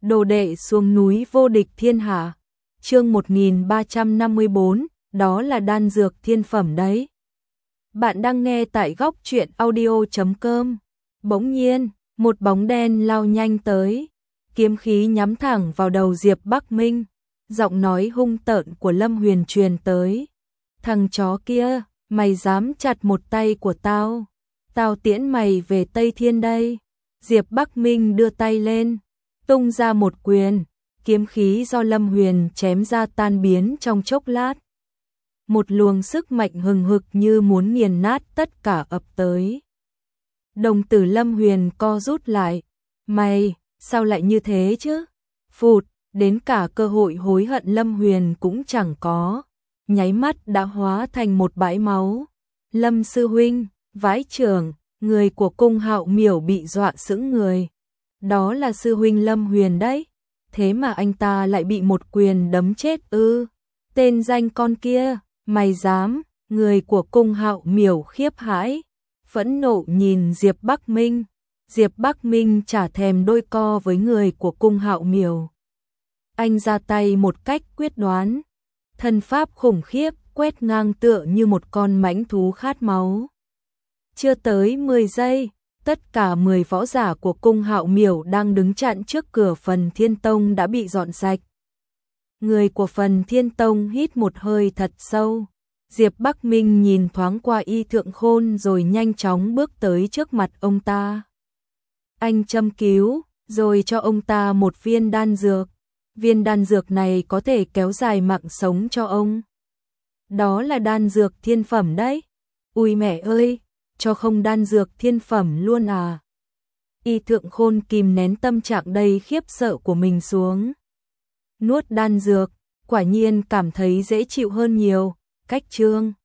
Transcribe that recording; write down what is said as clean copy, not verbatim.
Đồ đệ xuống núi vô địch thiên hạ. Chương 1354, đó là đan dược thiên phẩm đấy. Bạn đang nghe tại góc truyện audio.com. Bỗng nhiên, một bóng đen lao nhanh tới, kiếm khí nhắm thẳng vào đầu Diệp Bắc Minh, giọng nói hung tợn của Lâm Huyền truyền tới. Thằng chó kia, mày dám chặt một tay của tao, tao tiễn mày về Tây Thiên đây. Diệp Bắc Minh đưa tay lên, tung ra một quyền, kiếm khí do Lâm Huyền chém ra tan biến trong chốc lát. Một luồng sức mạnh hừng hực như muốn nghiền nát tất cả ập tới. Đồng tử Lâm Huyền co rút lại. Mày, sao lại như thế chứ? Phụt, đến cả cơ hội hối hận Lâm Huyền cũng chẳng có. Nháy mắt đã hóa thành một bãi máu. Lâm sư huynh, vãi trưởng, người của cung Hạo Miểu bị dọa sững người. Đó là sư huynh Lâm Huyền đấy. Thế mà anh ta lại bị một quyền đấm chết ư? Tên danh con kia, mày dám? Người của cung Hạo Miểu khiếp hãi, phẫn nộ nhìn Diệp Bắc Minh. Diệp Bắc Minh chả thèm đôi co với người của cung Hạo Miểu. Anh ra tay một cách quyết đoán, thân pháp khủng khiếp quét ngang tựa như một con mãnh thú khát máu. Chưa tới 10 giây, tất cả 10 võ giả của cung Hạo Miểu đang đứng chặn trước cửa Phần Thiên Tông đã bị dọn sạch. Người của Phần Thiên Tông hít một hơi thật sâu. Diệp Bắc Minh nhìn thoáng qua Y Thượng Khôn rồi nhanh chóng bước tới trước mặt ông ta. Anh châm cứu, rồi cho ông ta một viên đan dược. Viên đan dược này có thể kéo dài mạng sống cho ông. Đó là đan dược thiên phẩm đấy. Ui mẹ ơi, cho không đan dược thiên phẩm luôn à? Y Thượng Khôn kìm nén tâm trạng đầy khiếp sợ của mình xuống. Nuốt đan dược, quả nhiên cảm thấy dễ chịu hơn nhiều. Cách chương